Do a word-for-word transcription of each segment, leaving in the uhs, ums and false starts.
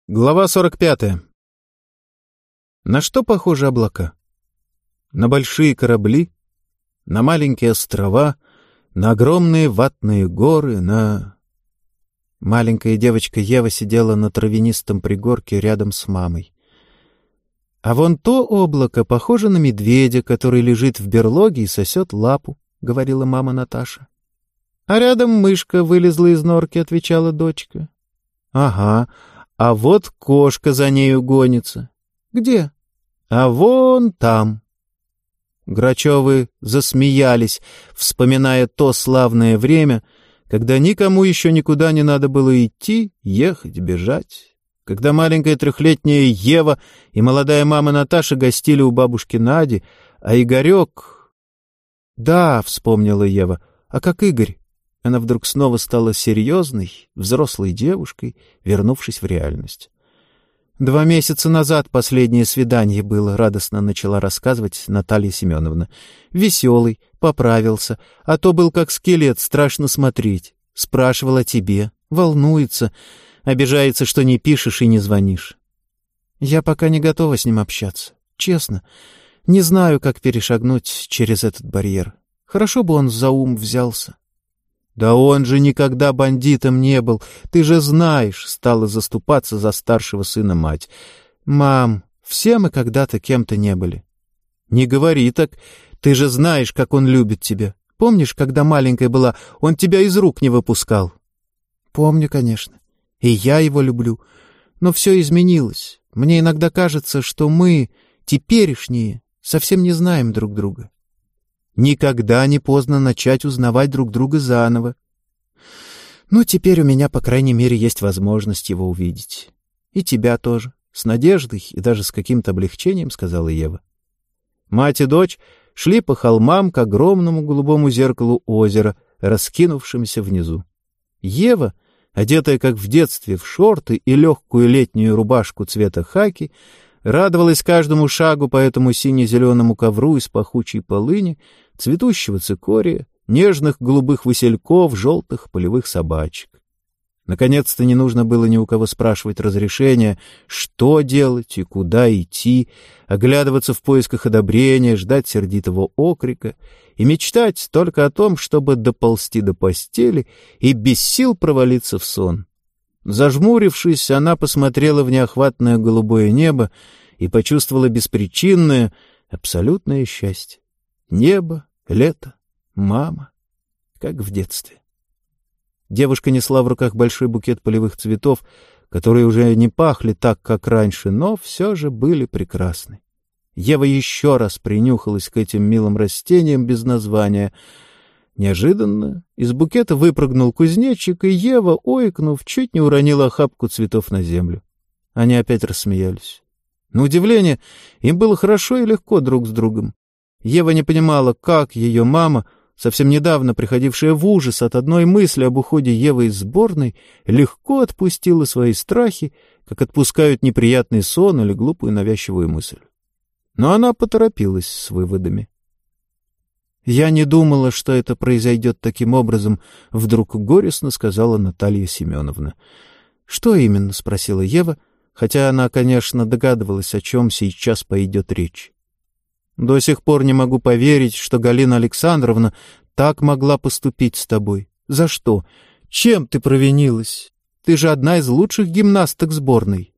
Глава сорок пятая. На что похожи облака? На большие корабли, на маленькие острова, на огромные ватные горы, на... Маленькая девочка Ева сидела на травянистом пригорке рядом с мамой. А вон то облако похоже на медведя, который лежит в берлоге и сосет лапу, — говорила мама Наташа. А рядом мышка вылезла из норки, — отвечала дочка. Ага. А вот кошка за нею гонится. Где? А вон там. Грачевы засмеялись, вспоминая то славное время, когда никому еще никуда не надо было идти, ехать, бежать. Когда маленькая трехлетняя Ева и молодая мама Наташа гостили у бабушки Нади, а Игорек... Да, вспомнила Ева, а как Игорь? Она вдруг снова стала серьезной, взрослой девушкой, вернувшись в реальность. «Два месяца назад последнее свидание было», — радостно начала рассказывать Наталья Семеновна. «Веселый, поправился, а то был как скелет, страшно смотреть. Спрашивал о тебе, волнуется, обижается, что не пишешь и не звонишь. Я пока не готова с ним общаться, честно. Не знаю, как перешагнуть через этот барьер. Хорошо бы он за ум взялся». «Да он же никогда бандитом не был, ты же знаешь», — стала заступаться за старшего сына мать. «Мам, все мы когда-то кем-то не были». «Не говори так, ты же знаешь, как он любит тебя. Помнишь, когда маленькая была, он тебя из рук не выпускал?» «Помню, конечно. И я его люблю. Но все изменилось. Мне иногда кажется, что мы, теперешние, совсем не знаем друг друга». «Никогда не поздно начать узнавать друг друга заново. Ну, теперь у меня, по крайней мере, есть возможность его увидеть. И тебя тоже. С надеждой и даже с каким-то облегчением», — сказала Ева. Мать и дочь шли по холмам к огромному голубому зеркалу озера, раскинувшемуся внизу. Ева, одетая, как в детстве, в шорты и легкую летнюю рубашку цвета хаки, радовалась каждому шагу по этому сине-зеленому ковру из пахучей полыни, цветущего цикория, нежных голубых васильков, желтых полевых собачек. Наконец-то не нужно было ни у кого спрашивать разрешения, что делать и куда идти, оглядываться в поисках одобрения, ждать сердитого окрика и мечтать только о том, чтобы доползти до постели и без сил провалиться в сон. Зажмурившись, она посмотрела в неохватное голубое небо и почувствовала беспричинное, абсолютное счастье. Небо, лето, мама, как в детстве. Девушка несла в руках большой букет полевых цветов, которые уже не пахли так, как раньше, но все же были прекрасны. Ева еще раз принюхалась к этим милым растениям без названия. Неожиданно из букета выпрыгнул кузнечик, и Ева, ойкнув, чуть не уронила охапку цветов на землю. Они опять рассмеялись. На удивление, им было хорошо и легко друг с другом. Ева не понимала, как ее мама, совсем недавно приходившая в ужас от одной мысли об уходе Евы из сборной, легко отпустила свои страхи, как отпускают неприятный сон или глупую навязчивую мысль. Но она поторопилась с выводами. «Я не думала, что это произойдет таким образом», — вдруг горестно сказала Наталья Семеновна. «Что именно?» — спросила Ева, хотя она, конечно, догадывалась, о чем сейчас пойдет речь. «До сих пор не могу поверить, что Галина Александровна так могла поступить с тобой. За что? Чем ты провинилась? Ты же одна из лучших гимнасток сборной».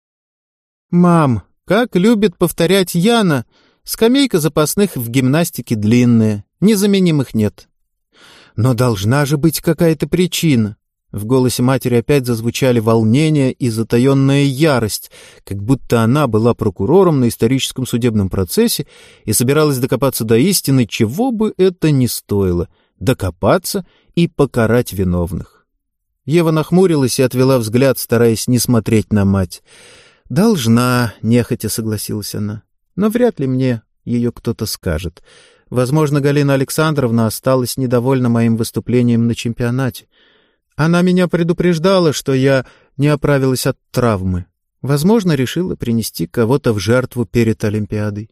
«Мам, как любит повторять Яна, скамейка запасных в гимнастике длинная, незаменимых нет». «Но должна же быть какая-то причина». В голосе матери опять зазвучали волнение и затаенная ярость, как будто она была прокурором на историческом судебном процессе и собиралась докопаться до истины, чего бы это ни стоило — докопаться и покарать виновных. Ева нахмурилась и отвела взгляд, стараясь не смотреть на мать. «Должна», — нехотя согласилась она, — «но вряд ли мне ее кто-то скажет. Возможно, Галина Александровна осталась недовольна моим выступлением на чемпионате. Она меня предупреждала, что я не оправилась от травмы. Возможно, решила принести кого-то в жертву перед Олимпиадой».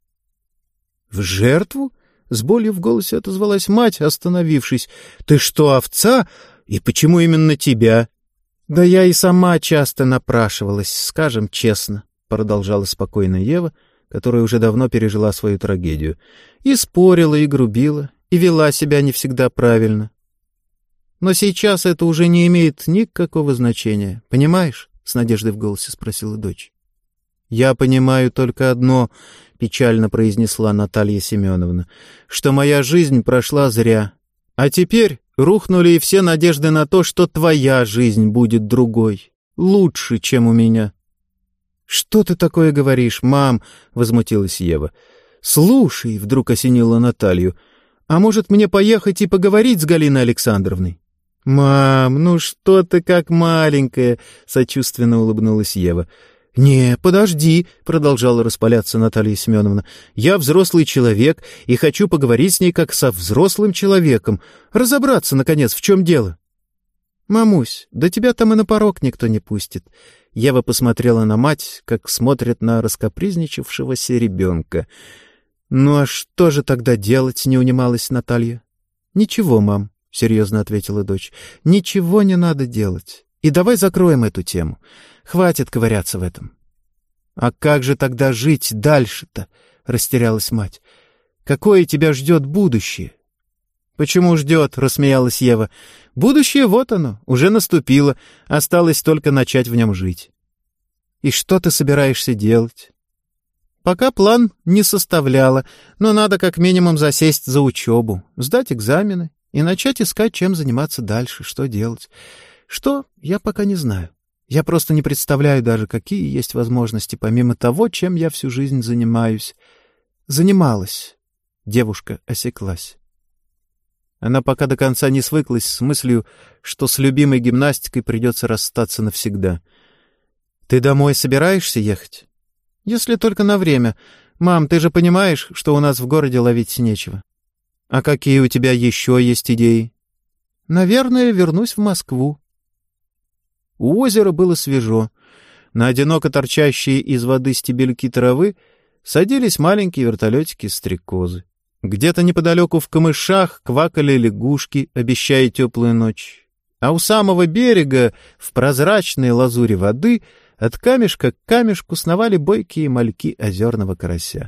«В жертву?» — с болью в голосе отозвалась мать, остановившись. «Ты что, овца? И почему именно тебя?» «Да я и сама часто напрашивалась, скажем честно», — продолжала спокойно Ева, которая уже давно пережила свою трагедию, и спорила, и грубила, и вела себя не всегда правильно. «Но сейчас это уже не имеет никакого значения, понимаешь?» — с надеждой в голосе спросила дочь. «Я понимаю только одно», — печально произнесла Наталья Семеновна, «что моя жизнь прошла зря. А теперь рухнули и все надежды на то, что твоя жизнь будет другой, лучше, чем у меня». «Что ты такое говоришь, мам?» — возмутилась Ева. «Слушай», — вдруг осенила Наталью, «а может мне поехать и поговорить с Галиной Александровной?» «Мам, ну что ты как маленькая!» — сочувственно улыбнулась Ева. «Не, подожди», — продолжала распаляться Наталья Семеновна. «Я взрослый человек и хочу поговорить с ней как со взрослым человеком, разобраться, наконец, в чем дело». «Мамусь, да тебя там и на порог никто не пустит». Ева посмотрела на мать, как смотрит на раскапризничавшегося ребенка. «Ну а что же тогда делать?» — не унималась Наталья. «Ничего, мам», — серьезно ответила дочь. «Ничего не надо делать. И давай закроем эту тему. Хватит ковыряться в этом». «А как же тогда жить дальше-то?» — растерялась мать. «Какое тебя ждет будущее?» «Почему ждет?» — рассмеялась Ева. «Будущее вот оно, уже наступило, осталось только начать в нем жить». «И что ты собираешься делать?» «Пока план не составляла, но надо как минимум засесть за учебу, сдать экзамены и начать искать, чем заниматься дальше, что делать. Что, я пока не знаю. Я просто не представляю даже, какие есть возможности, помимо того, чем я всю жизнь занимаюсь. Занималась». Девушка осеклась. Она пока до конца не свыклась с мыслью, что с любимой гимнастикой придется расстаться навсегда. «Ты домой собираешься ехать?» «Если только на время. Мам, ты же понимаешь, что у нас в городе ловить нечего». «А какие у тебя еще есть идеи?» «Наверное, вернусь в Москву». У озера было свежо. На одиноко торчащие из воды стебельки травы садились маленькие вертолетики-стрекозы. Где-то неподалеку в камышах квакали лягушки, обещая теплую ночь. А у самого берега, в прозрачной лазури воды, от камешка к камешку сновали бойкие мальки озерного карася.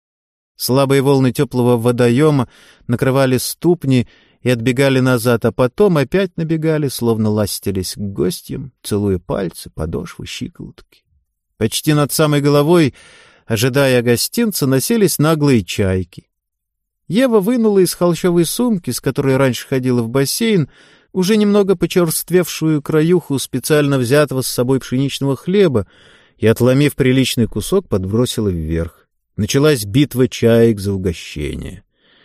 Слабые волны теплого водоема накрывали ступни и отбегали назад, а потом опять набегали, словно ластились к гостям, целуя пальцы, подошвы, щиколотки. Почти над самой головой, ожидая гостинца, носились наглые чайки. Ева вынула из холщовой сумки, с которой раньше ходила в бассейн, уже немного почерствевшую краюху специально взятого с собой пшеничного хлеба и, отломив приличный кусок, подбросила вверх. Началась битва чаек за угощение.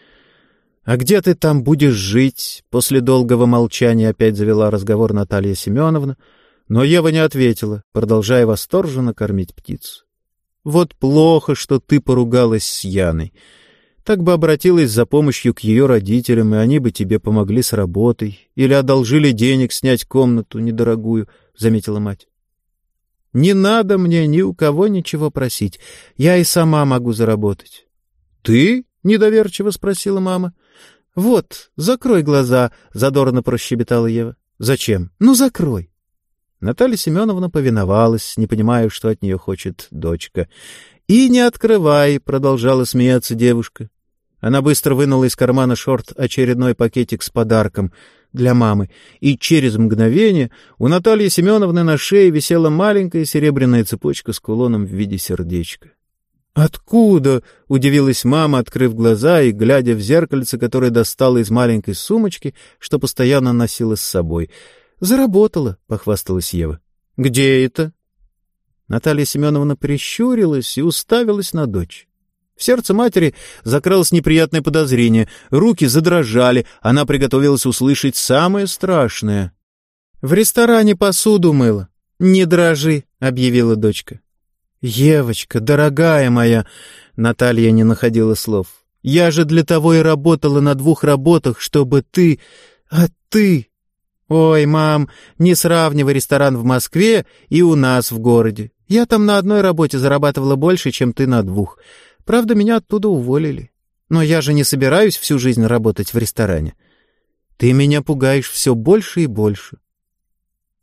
«А где ты там будешь жить?» После долгого молчания опять завела разговор Наталья Семеновна, но Ева не ответила, продолжая восторженно кормить птицу. «Вот плохо, что ты поругалась с Яной. Так бы обратилась за помощью к ее родителям, и они бы тебе помогли с работой или одолжили денег снять комнату недорогую», — заметила мать. «Не надо мне ни у кого ничего просить. Я и сама могу заработать». «Ты?» — недоверчиво спросила мама. «Вот, закрой глаза», — задорно прощебетала Ева. «Зачем?» «Ну, закрой». Наталья Семеновна повиновалась, не понимая, что от нее хочет дочка. «И не открывай», — продолжала смеяться девушка. Она быстро вынула из кармана шорт очередной пакетик с подарком для мамы, и через мгновение у Натальи Семеновны на шее висела маленькая серебряная цепочка с кулоном в виде сердечка. «Откуда?» — удивилась мама, открыв глаза и глядя в зеркальце, которое достала из маленькой сумочки, что постоянно носила с собой. «Заработала», — похвасталась Ева. «Где это?» Наталья Семеновна прищурилась и уставилась на дочь. В сердце матери закралось неприятное подозрение, руки задрожали, она приготовилась услышать самое страшное. «В ресторане посуду мыла». «Не дрожи», — объявила дочка. «Евочка, дорогая моя», — Наталья не находила слов, — «я же для того и работала на двух работах, чтобы ты... А ты...» «Ой, мам, не сравнивай ресторан в Москве и у нас в городе. Я там на одной работе зарабатывала больше, чем ты на двух. Правда, меня оттуда уволили. Но я же не собираюсь всю жизнь работать в ресторане. Ты меня пугаешь все больше и больше».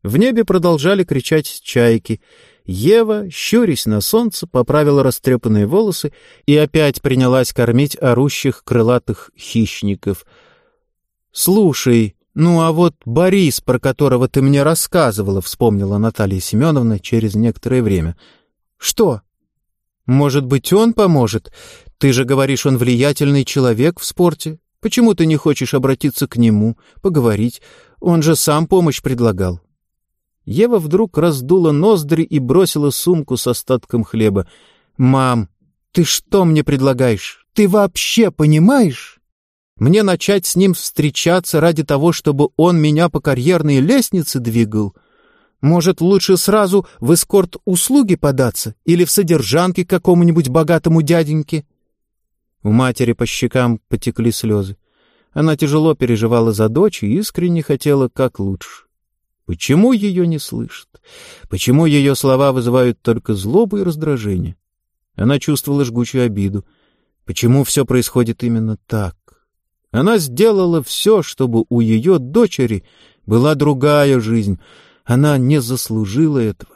В небе продолжали кричать чайки. Ева, щурясь на солнце, поправила растрепанные волосы и опять принялась кормить орущих крылатых хищников. — Слушай, ну а вот Борис, про которого ты мне рассказывала, — вспомнила Наталья Семеновна через некоторое время. — Что? Может быть, он поможет? Ты же говоришь, он влиятельный человек в спорте. Почему ты не хочешь обратиться к нему, поговорить? Он же сам помощь предлагал. Ева вдруг раздула ноздри и бросила сумку с остатком хлеба. «Мам, ты что мне предлагаешь? Ты вообще понимаешь? Мне начать с ним встречаться ради того, чтобы он меня по карьерной лестнице двигал? Может, лучше сразу в эскорт-услуги податься или в содержанки к какому-нибудь богатому дяденьке?» У матери по щекам потекли слезы. Она тяжело переживала за дочь и искренне хотела как лучше. Почему ее не слышат? Почему ее слова вызывают только злобу и раздражение? Она чувствовала жгучую обиду. Почему все происходит именно так? Она сделала все, чтобы у ее дочери была другая жизнь. Она не заслужила этого.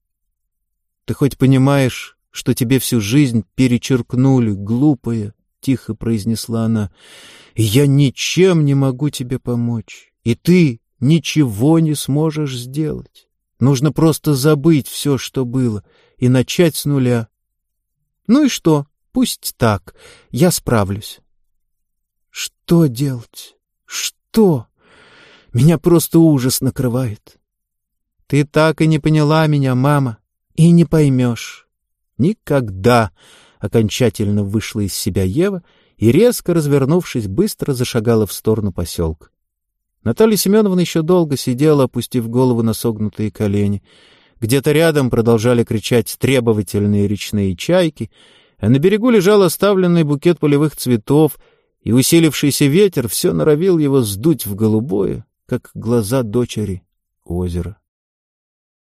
«Ты хоть понимаешь, что тебе всю жизнь перечеркнули, глупая?» — тихо произнесла она. «И я ничем не могу тебе помочь. И ты ничего не сможешь сделать. Нужно просто забыть все, что было, и начать с нуля. Ну и что? Пусть так. Я справлюсь». «Что делать? Что? Меня просто ужас накрывает». «Ты так и не поняла меня, мама, и не поймешь». «Никогда!» — окончательно вышла из себя Ева и, резко развернувшись, быстро зашагала в сторону поселка. Наталья Семеновна еще долго сидела, опустив голову на согнутые колени. Где-то рядом продолжали кричать требовательные речные чайки, а на берегу лежал оставленный букет полевых цветов, и усилившийся ветер все норовил его сдуть в голубое, как глаза дочери, озеро.